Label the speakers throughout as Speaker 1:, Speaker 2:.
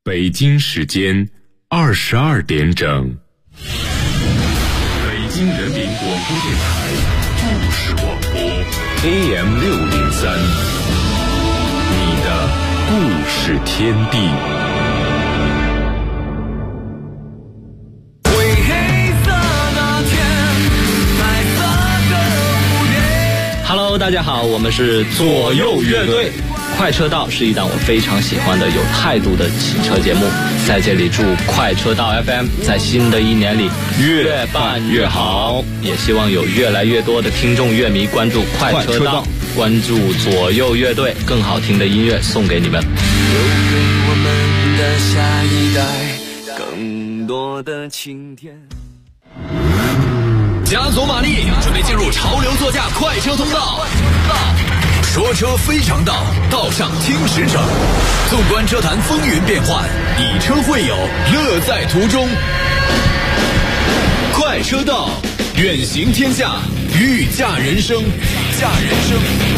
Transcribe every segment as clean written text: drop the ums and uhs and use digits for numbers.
Speaker 1: 北京时间22点整。北京人民广播电台故事广播 AM603，你的故事天地。
Speaker 2: Hello， 大家好，我们是左右乐队。快车道是一档我非常喜欢的有态度的汽车节目，在这里祝快车道 FM 在新的一年里越办越好，也希望有越来越多的听众乐迷关注快车道，关注左右乐队，更好听的音乐送给你们。
Speaker 3: 留给我们的下一代更多的晴天。
Speaker 4: 加佐玛丽准备进入潮流座驾快车通道，说车非常道，道上听实诚。纵观车坛风云变幻，以车会友，乐在途中。快车道，远行天下，御驾人生，御驾人生。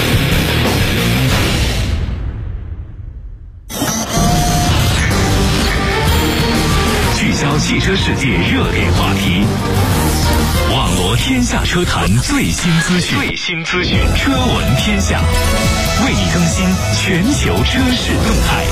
Speaker 5: 聚焦汽车世界热点话题，网罗天下车坛最新资讯，车闻天下，为你更新全球车市动态。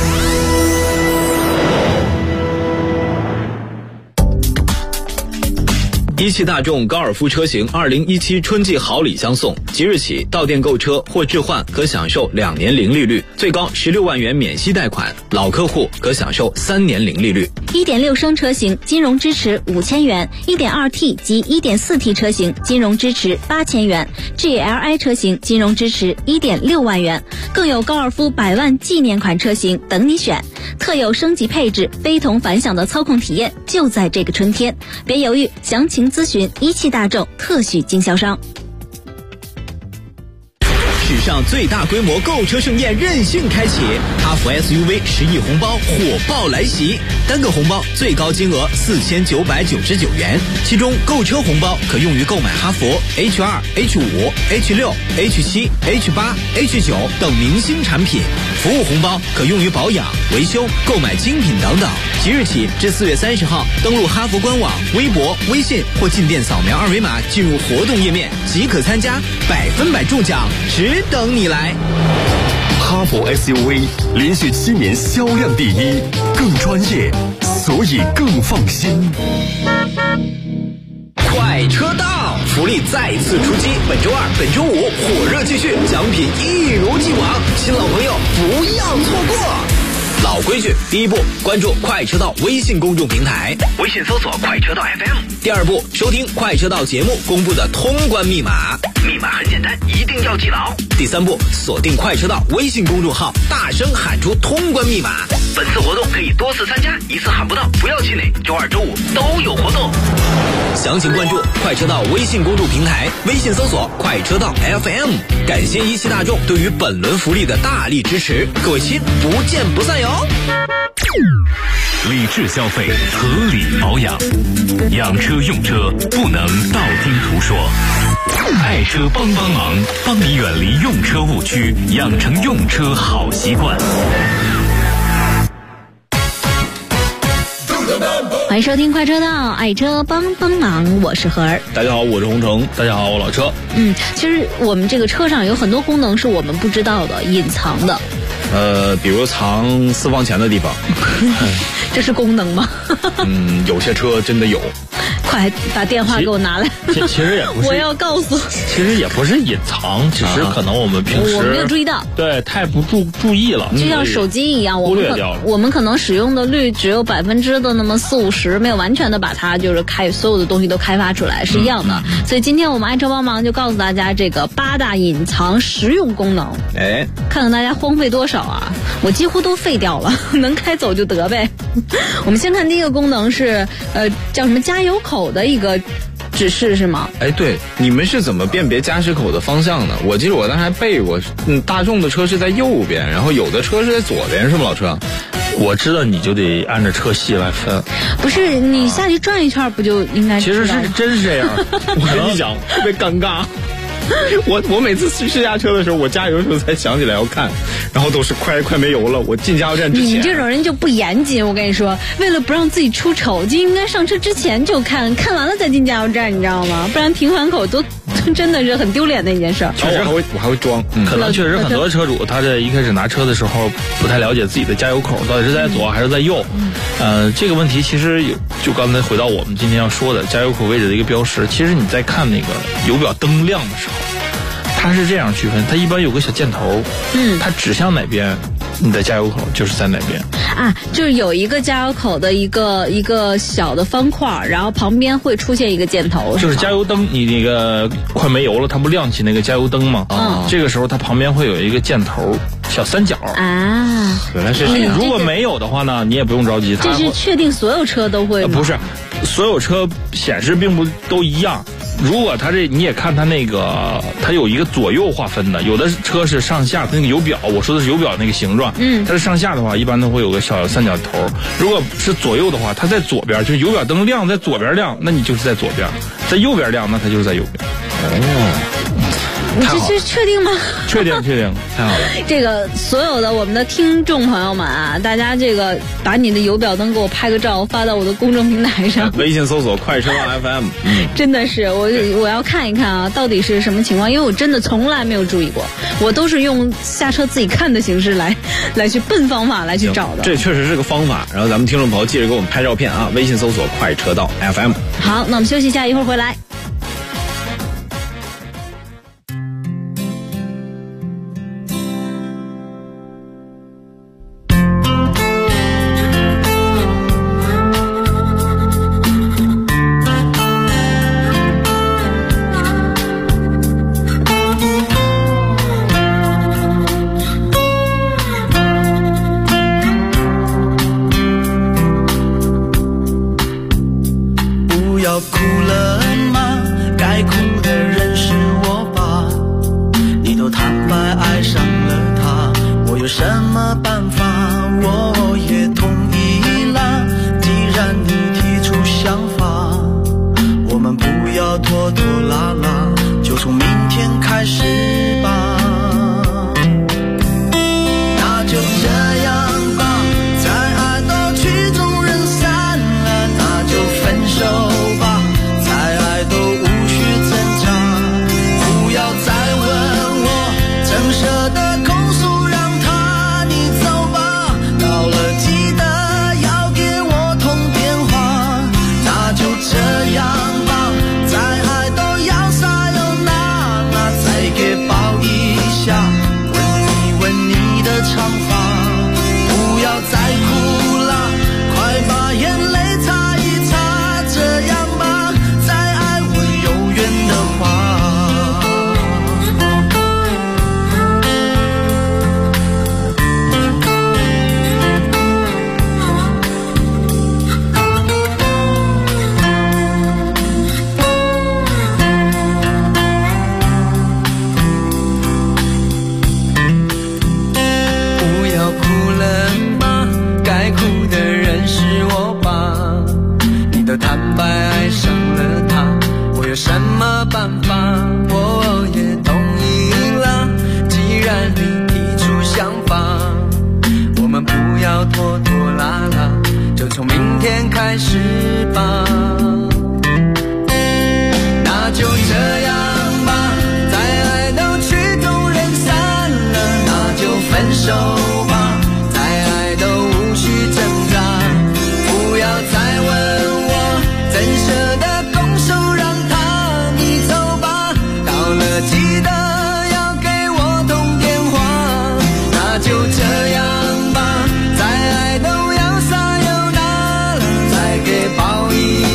Speaker 2: 一汽大众高尔夫车型2017春季好礼相送，即日起到店购车或置换可享受2年零利率，最高16万元免息贷款，老客户可享受3年零利率。
Speaker 6: 1.6升车型金融支持5000元， 1.2T 及 1.4T 车型金融支持8000元， GLI 车型金融支持1.6万元，更有高尔夫100万纪念款车型等你选，特有升级配置，非同凡响的操控体验就在这个春天，别犹豫，详情咨询一汽大众特许经销商。
Speaker 2: 史上最大规模购车盛宴任性开启，哈弗 SUV 10亿红包火爆来袭，单个红包最高金额4999元，其中购车红包可用于购买哈弗 H2、H5、H6、H7、H8、H9 等明星产品，服务红包可用于保养、维修、购买精品等等。即日起至4月30号，登录哈弗官网、微博、微信或进店扫描二维码进入活动页面即可参加，100%中奖，只等你来。
Speaker 5: 哈弗 SUV 连续7年销量第一，更专业，所以更放心。
Speaker 2: 快车道福利再次出击，本周二、本周五火热继续，奖品一如既往，新老朋友不要错过。老规矩，第一步，关注快车道微信公众平台，微信搜索快车道 FM。第二步，收听快车道节目公布的通关密码，密码很简单，一定要记牢。第三步，锁定快车道微信公众号，大声喊出通关密码。本次活动可以多次参加，一次喊不到不要气馁，周二、周五都有活动。详情关注快车道微信公众平台，微信搜索快车道 FM。感谢一汽大众对于本轮福利的大力支持，各位亲，不见不散哟。
Speaker 5: 理智消费，合理保养，养车用车不能道听途说。爱车帮忙，帮你远离用车误区，养成用车好习惯。
Speaker 6: 欢迎收听快车道，爱车帮忙，我是何儿。
Speaker 2: 大家好，我是洪城。大家好，我老车。
Speaker 6: 其实我们这个车上有很多功能是我们不知道的，隐藏的。
Speaker 2: 比如藏私房钱的地方。
Speaker 6: 这是功能吗？
Speaker 2: 有些车真的有。
Speaker 6: 快把电话给我拿来。
Speaker 7: 其实也不是，
Speaker 6: 我要告诉，
Speaker 7: 其实也不是隐藏，只是可能我们平时
Speaker 6: 我没有注意到，
Speaker 7: 对，太不注意了，
Speaker 6: 就像手机一样，
Speaker 7: 忽略掉了。
Speaker 6: 我们可能使用的率只有40%的那么40-50%，没有完全的把它就是所有的东西都开发出来，是一样的。所以今天我们爱车帮忙就告诉大家这个8大隐藏实用功能，看看大家荒废多少啊！我几乎都废掉了，能开走就得呗。我们先看第一个功能是叫什么加油口的一个指示是吗？
Speaker 2: 对，你们是怎么辨别加湿口的方向呢？我记得我当时还背过，大众的车是在右边，然后有的车是在左边，是吗，老车？
Speaker 7: 我知道你就得按照车系来分。
Speaker 6: 不是，你下去转一圈不就应该？
Speaker 7: 其实是真是这样。我跟你讲，特别尴尬。 我每次试驾车的时候，我加油的时候才想起来要看，然后都是快没油了，我进加油站之前。
Speaker 6: 你这种人就不严谨，我跟你说，为了不让自己出丑，就应该上车之前就看完了再进加油站，你知道吗？不然停环口都真的是很丢脸的一件事。
Speaker 7: 确实我还会装，可能确实很多车主他在一开始拿车的时候不太了解自己的加油口到底是在左还是在右。这个问题其实就刚才回到我们今天要说的加油口位置的一个标识，其实你在看那个油表灯亮的时候，它是这样区分，它一般有个小箭头，它指向哪边，你的加油口就是在哪边
Speaker 6: 啊，就是有一个加油口的一个小的方块，然后旁边会出现一个箭头，
Speaker 7: 就是加油灯，你那个快没油了，它不亮起那个加油灯吗？这个时候它旁边会有一个箭头，小三角啊。
Speaker 2: 原来是
Speaker 7: 这样。如果没有的话呢，你也不用着急，
Speaker 6: 这是确定所有车都会吗？
Speaker 7: 不是，所有车显示并不都一样。如果它这你也看它那个，它有一个左右划分的，有的车是上下，它那个油表，我说的是油表那个形状，它是上下的话，一般都会有个小三角头。如果是左右的话，它在左边，就是油表灯亮在左边亮，那你就是在左边；在右边亮，那它就是在右边。
Speaker 6: 你这是确定吗？
Speaker 7: 确定，太好了。
Speaker 6: 这个所有的我们的听众朋友们啊，大家这个把你的油表灯给我拍个照，发到我的公众平台上，
Speaker 2: 微信搜索快车道 FM。
Speaker 6: 真的是我要看一看啊，到底是什么情况，因为我真的从来没有注意过，我都是用下车自己看的形式来去笨方法来去找的。
Speaker 2: 这确实是个方法。然后咱们听众朋友记着给我们拍照片啊，微信搜索快车道 FM。
Speaker 6: 好，那我们休息一下，一会儿回来。
Speaker 3: 抱一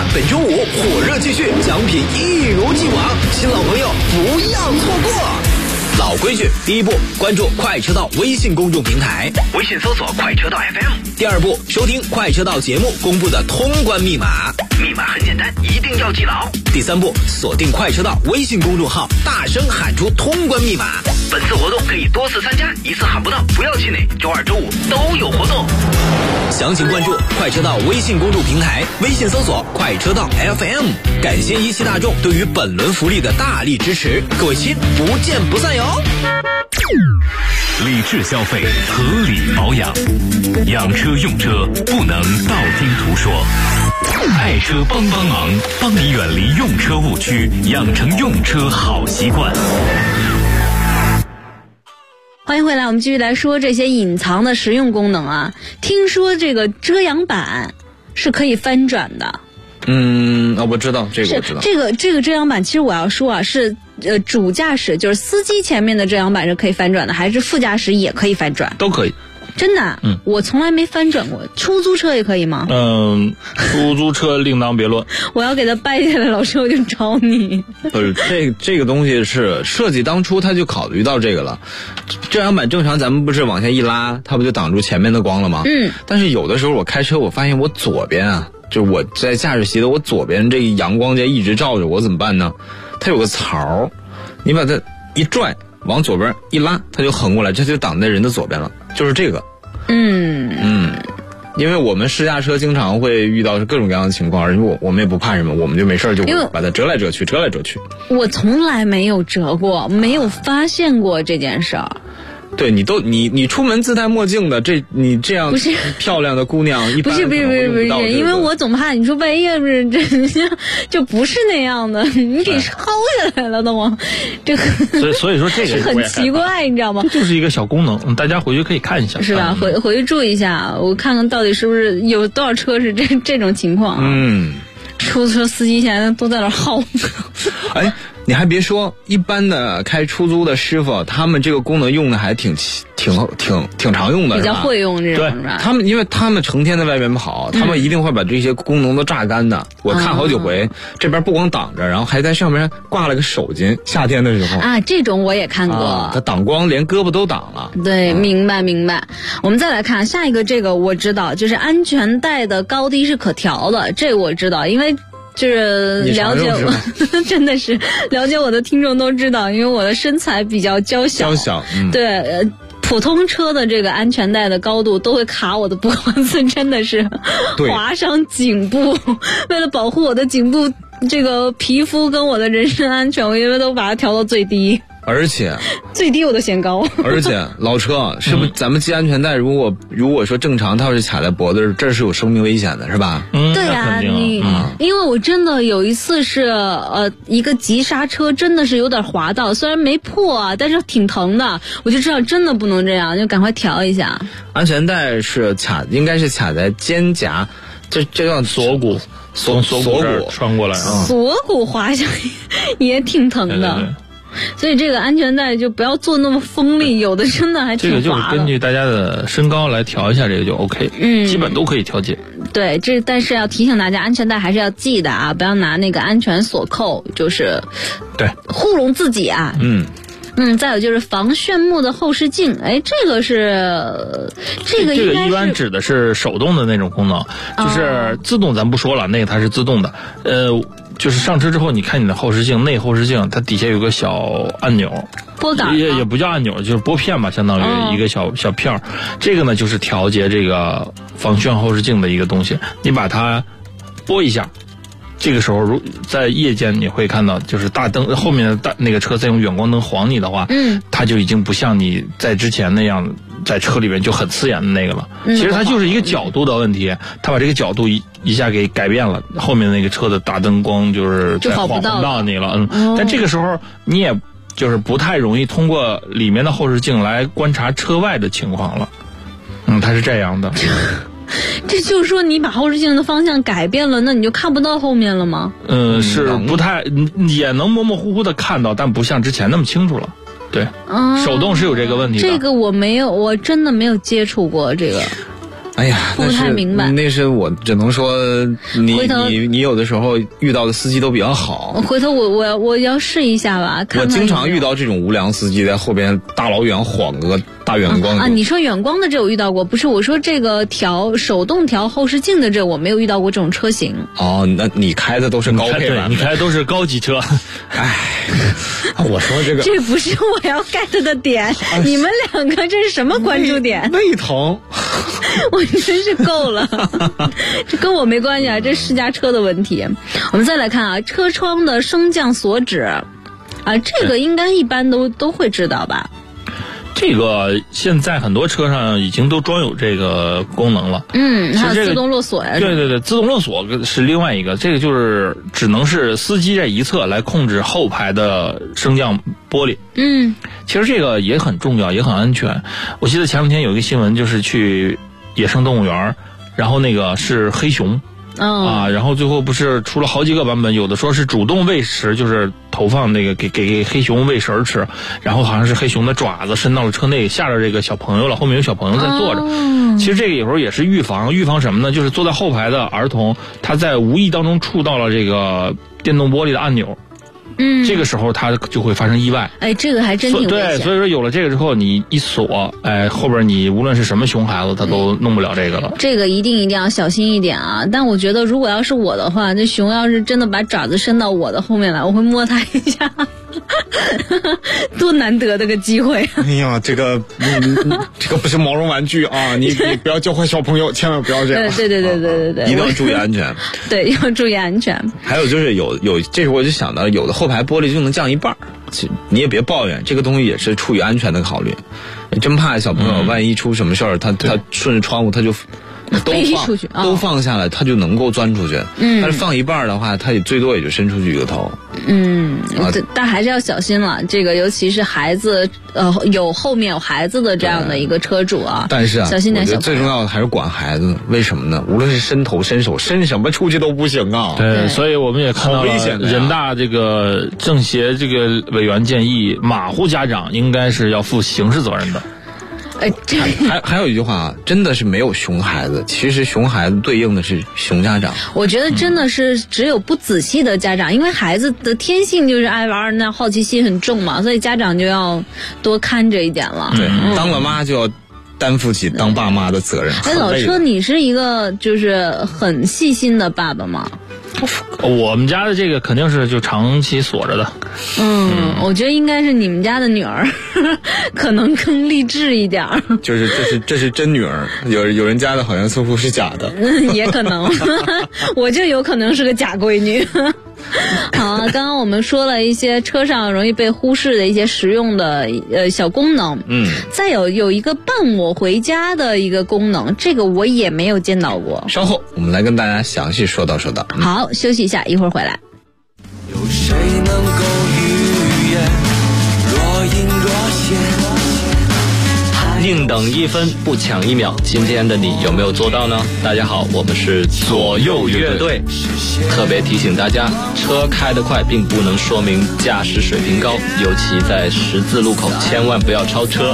Speaker 2: 本周五火热继续，奖品一如既往，新老朋友不要错过。老规矩，第一步，关注快车道微信公众平台，微信搜索快车道 FM。第二步，收听快车道节目公布的通关密码，密码很简单，一定要记牢。第三步，锁定快车道微信公众号，大声喊出通关密码。本次活动可以多次参加，一次喊不到不要气馁，周二周五都有活动。详情关注快车道微信公众平台，微信搜索快车道 FM。感谢一汽大众对于本轮福利的大力支持，各位亲，不见不散哟。
Speaker 5: 理智消费，合理保养，养车用车不能道听途说。爱车帮忙，帮你远离用车误区，养成用车好习惯。
Speaker 6: 欢迎回来，我们继续来说这些隐藏的实用功能啊。听说这个遮阳板是可以翻转的。
Speaker 8: 我知道这个，我知道
Speaker 6: 这个遮阳板，其实我要说啊，是主驾驶就是司机前面的遮阳板是可以翻转的，还是副驾驶也可以翻转？
Speaker 7: 都可以。
Speaker 6: 真的？我从来没翻转过。出租车也可以吗？
Speaker 7: 出租车另当别论。
Speaker 6: 我要给它掰下来，老师我就找你。
Speaker 8: 这个东西是设计当初他就考虑到这个了。遮阳板正常咱们不是往下一拉，它不就挡住前面的光了吗？但是有的时候我开车，我发现我左边啊，就我在驾驶席的我左边这个阳光就一直照着我，怎么办呢？它有个槽，你把它一拽往左边一拉，它就横过来，这就挡在人的左边了，就是这个。因为我们试驾车经常会遇到各种各样的情况，而我们也不怕什么，我们就没事就把它折来折去。
Speaker 6: 我从来没有折过，没有发现过这件事儿。
Speaker 8: 对，你出门自戴墨镜的，你这样漂亮的姑娘，一般
Speaker 6: 不是，因为我总怕你说万一要是这就不是那样的，你给薅下来了的吗？这个
Speaker 7: 所以说这个
Speaker 6: 是很奇怪，你知道吗？
Speaker 7: 就是一个小功能，大家回去可以看一下，
Speaker 6: 是吧？回去注意一下，我看看到底是不是有多少车是这种情况啊？出租车司机现在都在那薅。
Speaker 8: 哎，你还别说，一般的开出租的师傅，他们这个功能用的还挺常用的，
Speaker 6: 比较会用这种，是吧？
Speaker 8: 因为他们成天在外面跑，他们一定会把这些功能都榨干的。我看好几回，这边不光挡着，然后还在上面挂了个手巾。夏天的时候
Speaker 6: 啊，这种我也看过，
Speaker 8: 它挡光，连胳膊都挡了。
Speaker 6: 对，明白。我们再来看下一个，这个我知道，就是安全带的高低是可调的，这我知道，因为。就是了解我，真的是了解我的听众都知道，因为我的身材比较娇小，对，普通车的这个安全带的高度都会卡我的脖子，真的是划伤颈部。为了保护我的颈部这个皮肤跟我的人身安全，我因为都把它调到最低。
Speaker 8: 而且
Speaker 6: 最低我都嫌高。而
Speaker 8: 且老车是不是咱们系安全带，如果说正常，它要是卡在脖子，这是有生命危险的，是吧？
Speaker 6: 对啊，因为我真的有一次是一个急刹车，真的是有点滑到，虽然没破啊，但是挺疼的，我就知道真的不能这样，就赶快调一下。
Speaker 8: 安全带是应该是卡在肩胛，这叫锁骨，
Speaker 7: 从锁骨穿过来啊，
Speaker 6: 锁骨滑下也挺疼的。对。所以这个安全带就不要做那么锋利，有的真的还挺滑的。
Speaker 7: 这个就是根据大家的身高来调一下，这个就 OK，基本都可以调节。
Speaker 6: 对，但是要提醒大家，安全带还是要系的啊，不要拿那个安全锁扣，就是
Speaker 7: 对
Speaker 6: 糊弄自己啊。再有就是防眩目的后视镜，这个
Speaker 7: 一般指的是手动的那种功能，就是自动咱不说了，那个它是自动的，就是上车之后，你看你的后视镜，内后视镜，它底下有个小按钮，
Speaker 6: 拨杆
Speaker 7: 也不叫按钮，就是拨片吧，相当于一个小片儿。这个呢，就是调节这个防眩后视镜的一个东西。你把它拨一下，这个时候在夜间你会看到，就是大灯后面的那个车在用远光灯晃你的话，它就已经不像你在之前那样在车里面就很刺眼的那个了。其实它就是一个角度的问题，它把这个角度一下给改变了，后面那个车的大灯光就是在晃不到你了。但这个时候你也就是不太容易通过里面的后视镜来观察车外的情况了。它是这样的。
Speaker 6: 这就是说你把后视镜的方向改变了，那你就看不到后面了吗？
Speaker 7: 是不太，也能模模糊糊的看到，但不像之前那么清楚了。对，手动是有这个问题的。
Speaker 6: 这个我真的没有接触过这个。
Speaker 8: 哎呀，
Speaker 6: 不太明白。
Speaker 8: 那是我只能说你有的时候遇到的司机都比较好。
Speaker 6: 回头我要试一下吧。看看
Speaker 8: 我经常遇到这种无良司机在后边大老远晃个大远光。
Speaker 6: 你说远光的这我遇到过，不是我说这个手动调后视镜的这我没有遇到过这种车型。
Speaker 8: 哦，那你开的都是高配版，
Speaker 7: 你开的都是高级车。
Speaker 8: 哎，我说这个
Speaker 6: 这不是我要 get 的点，你们两个这是什么关注点？
Speaker 8: 胃疼。
Speaker 6: 我真是够了，这跟我没关系啊，这是私家车的问题。我们再来看啊，车窗的升降锁止啊，这个应该一般都会知道吧？
Speaker 7: 这个现在很多车上已经都装有这个功能了。
Speaker 6: 还有自动落锁呀。
Speaker 7: 对，自动落锁是另外一个，这个就是只能是司机在一侧来控制后排的升降玻璃。其实这个也很重要，也很安全。我记得前两天有一个新闻，就是去野生动物园，然后那个是黑熊。然后最后不是出了好几个版本，有的说是主动喂食，就是投放那个给黑熊喂食吃，然后好像是黑熊的爪子伸到了车内，吓着这个小朋友了，后面有小朋友在坐着。其实这个有时候也是预防什么呢？就是坐在后排的儿童，他在无意当中触到了这个电动玻璃的按钮。这个时候它就会发生意外。
Speaker 6: 这个还真挺危险。
Speaker 7: 对，所以说有了这个之后，你一锁，后边你无论是什么熊孩子，他都弄不了这个了。
Speaker 6: 这个一定要小心一点啊！但我觉得，如果要是我的话，这熊要是真的把爪子伸到我的后面来，我会摸它一下。多难得的个机会！
Speaker 8: 哎呀，这个不是毛绒玩具啊！你不要教坏小朋友，千万不要这样。
Speaker 6: 对，
Speaker 8: 一定要注意安全。
Speaker 6: 对，要注意安全。
Speaker 8: 还有就是这时候我就想到，有的后排玻璃就能降一半，你也别抱怨，这个东西也是出于安全的考虑。真怕小朋友万一出什么事儿，他顺着窗户他就都放下来，他就能够钻出去。但是放一半的话，他也最多也就伸出去一个头。
Speaker 6: 但还是要小心了。这个尤其是孩子，有后面有孩子的这样的一个车主啊。
Speaker 8: 但是
Speaker 6: 小心点。
Speaker 8: 我觉得最重要的还是管孩子。为什么呢？无论是伸头伸手伸什么出去都不行啊。
Speaker 7: 对，所以我们也看到了人大这个政协这个委员建议，马虎家长应该是要负刑事责任的。
Speaker 8: 还有一句话啊，真的是没有熊孩子，其实熊孩子对应的是熊家长。
Speaker 6: 我觉得真的是只有不仔细的家长，因为孩子的天性就是爱玩，那好奇心很重嘛，所以家长就要多看着一点了。
Speaker 8: 对，当了妈就要担负起当爸妈的责任。
Speaker 6: 老车，你是一个就是很细心的爸爸吗？
Speaker 7: 我们家的这个肯定是就长期锁着的。
Speaker 6: 我觉得应该是你们家的女儿可能更励志一点。
Speaker 8: 这是真女儿，有人家的好像似乎是假的。
Speaker 6: 也可能，我就有可能是个假闺女。好，刚刚我们说了一些车上容易被忽视的一些实用的小功能。再有一个伴我回家的一个功能，这个我也没有见到过。
Speaker 8: 稍后我们来跟大家详细说道。
Speaker 6: 好，休息一下，一会儿回来。
Speaker 3: 有谁能够预言若隐若现？
Speaker 2: 宁等1分不抢1秒，今天的你有没有做到呢？大家好，我们是左右乐队，特别提醒大家，车开得快并不能说明驾驶水平高，尤其在十字路口千万不要超车。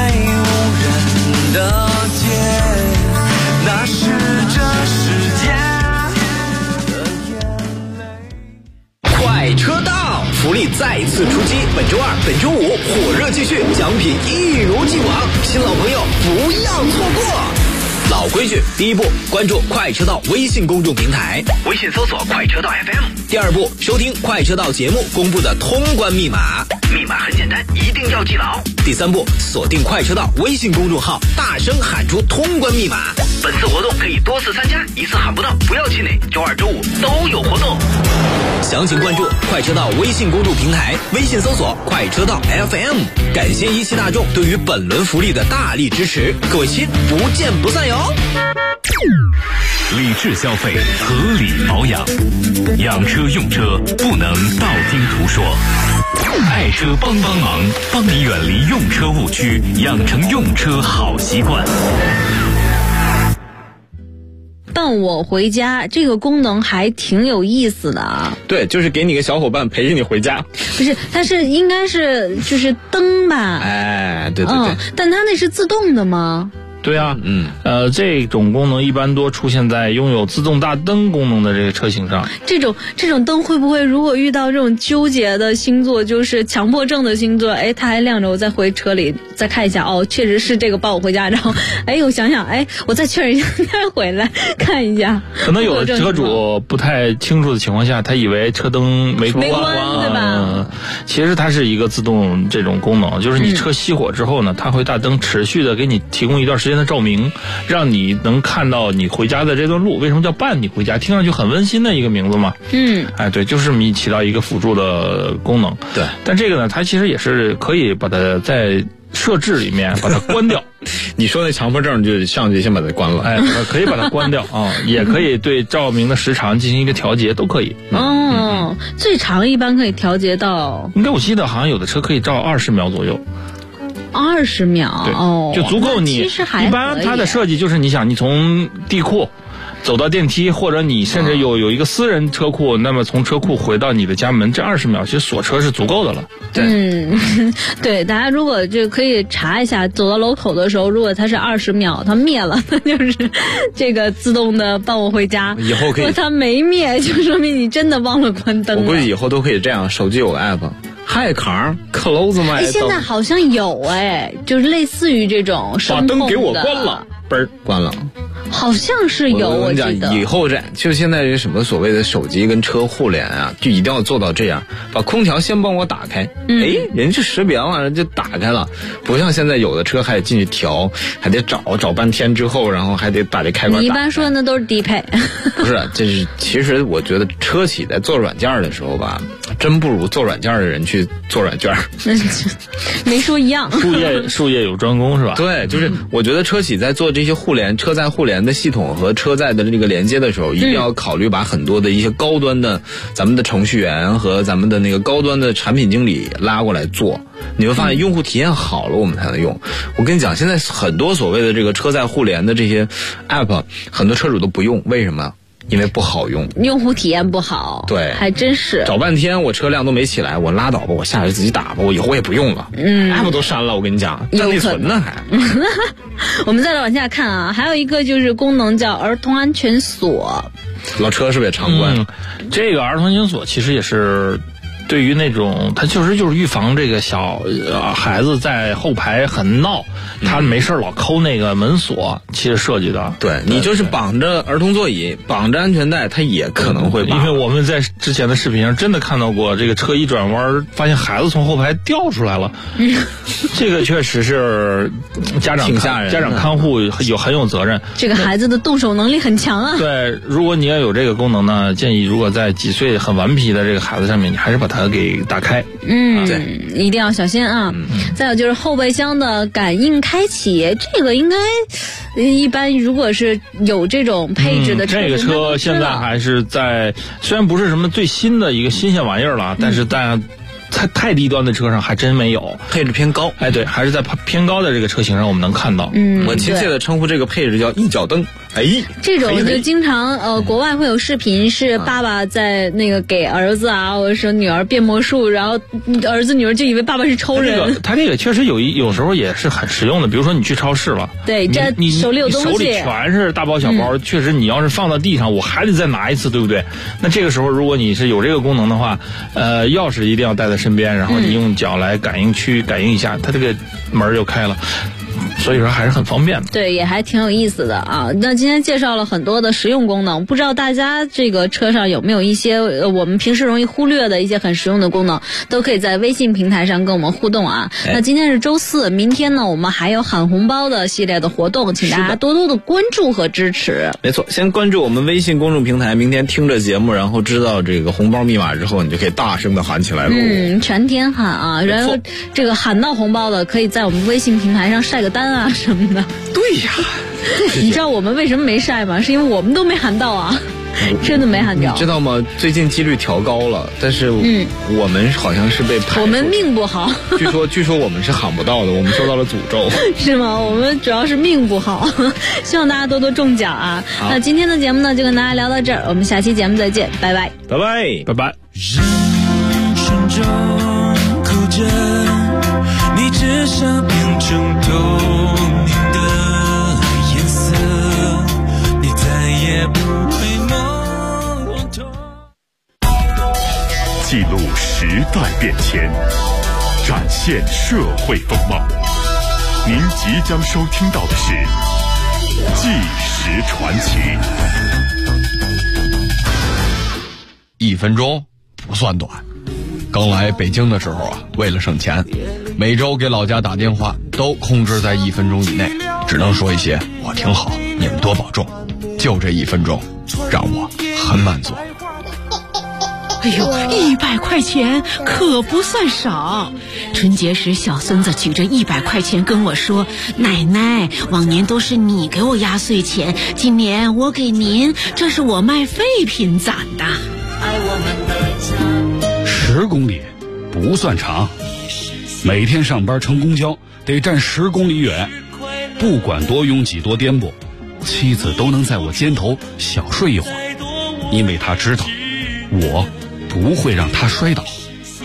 Speaker 3: 那是这世界的眼泪。
Speaker 2: 快车道福利再次出击，本周2、本周5火热继续，奖品一如既往，新老朋友不要错过。老规矩，第一步，关注快车道微信公众平台，微信搜索快车道 FM。第二步，收听快车道节目公布的通关密码，密码很简单，一定要记牢。第三步，锁定快车道微信公众号，大声喊出通关密码。本次活动可以多次参加，一次喊不到不要气馁，周2、周5都有活动。详情关注快车道微信公众平台，微信搜索快车道 FM。感谢一汽大众对于本轮福利的大力支持，各位亲，不见不散哟。
Speaker 5: 理智消费，合理保养，养车用车不能道听途说。爱车帮忙，帮你远离用车误区，养成用车好习惯。
Speaker 6: 伴我回家这个功能还挺有意思的啊。
Speaker 8: 对，就是给你个小伙伴陪着你回家。
Speaker 6: 不是，它是应该是就是灯吧？
Speaker 8: 哎，对。
Speaker 6: 但它那是自动的吗？
Speaker 7: 对啊，这种功能一般多出现在拥有自动大灯功能的这个车型上。
Speaker 6: 这种灯会不会如果遇到这种纠结的星座，就是强迫症的星座，它还亮着，我再回车里再看一下，确实是这个抱我回家，然后我想想，我再确认一下再回来看一下。
Speaker 7: 可能有的车主不太清楚的情况下，他以为车灯没关
Speaker 6: 对吧？
Speaker 7: 其实它是一个自动这种功能，就是你车熄火之后呢，它会大灯持续的给你提供一段时间的照明，让你能看到你回家的这段路。为什么叫伴你回家？听上去很温馨的一个名字嘛。对，就是这么起到一个辅助的功能。
Speaker 8: 对，
Speaker 7: 但这个呢，它其实也是可以把它在设置里面把它关掉。
Speaker 8: 你说那强迫症就上去先把它关了。
Speaker 7: 可以把它关掉啊，也可以对照明的时长进行一个调节，都可以。
Speaker 6: 最长一般可以调节到，
Speaker 7: 应该我记得好像有的车可以照20秒左右。
Speaker 6: 20秒，
Speaker 7: 就足够你。
Speaker 6: 其实还
Speaker 7: 一般它的设计就是，你想，你从地库走到电梯，或者你甚至有一个私人车库，那么从车库回到你的家门，这20秒其实锁车是足够的了。
Speaker 6: 对，大家如果就可以查一下，走到楼口的时候，如果它是20秒，它灭了，那就是这个自动的伴我回家。
Speaker 8: 以后可以，
Speaker 6: 如果它没灭，就说明你真的忘了关灯了。
Speaker 8: 我估计以后都可以这样，手机有个 app。Hi car, close my。
Speaker 6: 现在好像有就是类似于这种声控的。
Speaker 8: 把灯给我关了，嘣，关了。
Speaker 6: 好像是有，我记得。
Speaker 8: 以后就现在这什么所谓的手机跟车互联啊，就一定要做到这样，把空调先帮我打开，人就识别了，人就打开了，不像现在有的车还得进去调，还得找半天之后，然后还得把这开关打开。
Speaker 6: 你一般说的那都是低配。
Speaker 8: 不是，其实我觉得车企在做软件的时候吧，真不如做软件的人去做软件。
Speaker 6: 没说一样。
Speaker 7: 术业有专攻是吧？
Speaker 8: 对，就是我觉得车企在做这些车载互联的系统和车载的这个连接的时候，一定要考虑把很多的一些高端的咱们的程序员和咱们的那个高端的产品经理拉过来做，你会发现用户体验好了我们才能用。我跟你讲，现在很多所谓的这个车载互联的这些 app， 很多车主都不用，为什么？因为不好用，
Speaker 6: 用户体验不好。
Speaker 8: 对，
Speaker 6: 还真是
Speaker 8: 找半天，我车辆都没起来，我拉倒吧，我下来自己打吧，我以后我也不用了。app 都删了，我跟你讲，占内存呢还。
Speaker 6: 我们再来往下看啊，还有一个就是功能叫儿童安全锁。
Speaker 8: 老车是不是也常关？
Speaker 7: 这个儿童安全锁其实也是。对于那种他就是预防这个小孩子在后排很闹，他没事老抠那个门锁，其实设计的。
Speaker 8: 对，你就是绑着儿童座椅，绑着安全带，他也可能会。
Speaker 7: 因为我们在之前的视频上真的看到过，这个车一转弯，发现孩子从后排掉出来了。这个确实是家长看护很有责任。
Speaker 6: 这个孩子的动手能力很强啊。
Speaker 7: 对，如果你要有这个功能呢，建议如果在几岁很顽皮的这个孩子上面，你还是把它给打开。
Speaker 6: 对，一定要小心啊。再有就是后备箱的感应开启，这个应该一般如果是有这种配置的车，
Speaker 7: 这个车现在还是在，虽然不是什么最新的一个新鲜玩意儿了，但是在太低端的车上还真没有，
Speaker 8: 配置偏高。
Speaker 7: 对，还是在偏高的这个车型上我们能看到。
Speaker 8: 我亲切的称呼这个配置叫一脚蹬。
Speaker 6: 这种就经常国外会有视频，是爸爸在那个给儿子啊或者说女儿变魔术，然后儿子女儿就以为爸爸是超人。
Speaker 7: 他这个确实有时候也是很实用的，比如说你去超市了，
Speaker 6: 对，你手里有东西，
Speaker 7: 手里全是大包小包，确实你要是放到地上，我还得再拿一次，对不对？那这个时候如果你是有这个功能的话，钥匙一定要带在身边，然后你用脚来感应一下，它这个门就开了。所以说还是很方便的。
Speaker 6: 对，也还挺有意思的啊。那今天介绍了很多的实用功能，不知道大家这个车上有没有一些我们平时容易忽略的一些很实用的功能，都可以在微信平台上跟我们互动啊。那今天是周四，明天呢我们还有喊红包的系列的活动，请大家多多的关注和支持。
Speaker 8: 没错，先关注我们微信公众平台，明天听着节目，然后知道这个红包密码之后，你就可以大声的喊起来了。
Speaker 6: 全天喊啊，然后这个喊到红包的可以在我们微信平台上晒个单啊什么的。
Speaker 8: 对呀，
Speaker 6: 你知道我们为什么没晒吗？是因为我们都没喊到啊。真的没喊掉，
Speaker 8: 你知道吗？最近几率调高了，但是我们好像是被排，
Speaker 6: 我们命不好。
Speaker 8: 据说我们是喊不到的，我们受到了诅咒。
Speaker 6: 是吗？我们主要是命不好，希望大家多多中奖啊！那今天的节目呢，就跟大家聊到这儿，我们下期节目再见，拜拜，
Speaker 8: 拜拜，拜拜。
Speaker 3: 人生中哭着，你只想变成透明的
Speaker 1: 记录时代变迁，展现社会风貌。您即将收听到的是《纪实传奇》。
Speaker 9: 1分钟不算短。刚来北京的时候啊，为了省钱，每周给老家打电话都控制在1分钟以内，只能说一些我挺好，你们多保重。就这1分钟，让我很满足。
Speaker 10: 哎呦，100块钱可不算少。春节时，小孙子举着100块钱跟我说：“奶奶，往年都是你给我压岁钱，今年我给您，这是我卖废品攒的。
Speaker 11: ”10公里不算长，每天上班乘公交得站10公里远，不管多拥挤多颠簸，妻子都能在我肩头小睡一会儿，因为她知道我不会让他摔倒。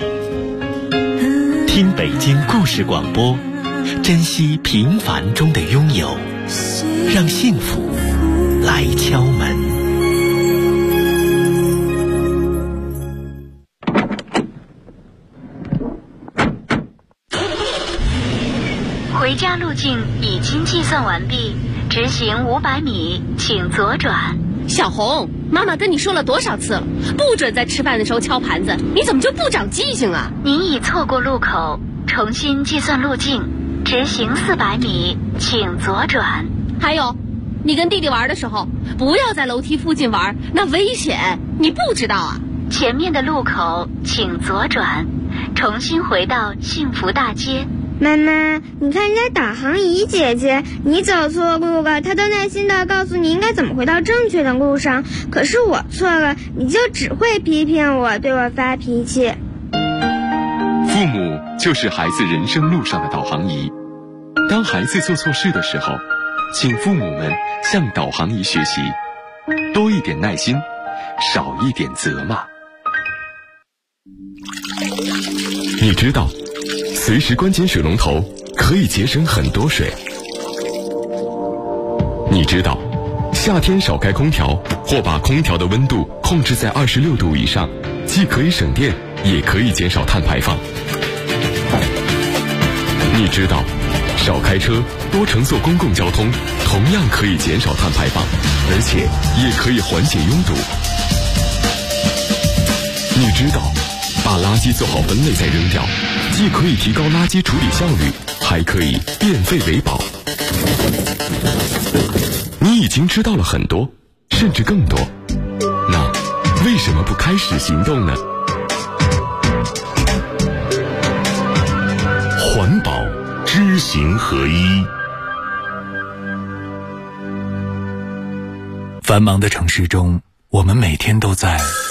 Speaker 12: 听北京故事广播，珍惜平凡中的拥有，让幸福来敲门。
Speaker 13: 回家路径已经计算完毕，直行500米，请左转。
Speaker 14: 小红，妈妈跟你说了多少次了，不准在吃饭的时候敲盘子，你怎么就不长记性啊？
Speaker 13: 您已错过路口，重新计算路径，直行400米，请左转。
Speaker 14: 还有，你跟弟弟玩的时候，不要在楼梯附近玩，那危险，你不知道啊？
Speaker 13: 前面的路口请左转，重新回到幸福大街。
Speaker 15: 妈妈，你看人家导航仪姐姐，你走错路了，她都耐心地告诉你应该怎么回到正确的路上。可是我错了，你就只会批评我，对我发脾气。
Speaker 1: 父母就是孩子人生路上的导航仪。当孩子做错事的时候，请父母们向导航仪学习，多一点耐心，少一点责骂。你知道随时关紧水龙头可以节省很多水。你知道夏天少开空调或把空调的温度控制在26度以上，既可以省电也可以减少碳排放。你知道少开车多乘坐公共交通同样可以减少碳排放，而且也可以缓解拥堵。你知道把垃圾做好分类再扔掉，既可以提高垃圾处理效率，还可以变废为宝。你已经知道了很多，甚至更多，那为什么不开始行动呢？环保知行合一。
Speaker 12: 繁忙的城市中，我们每天都在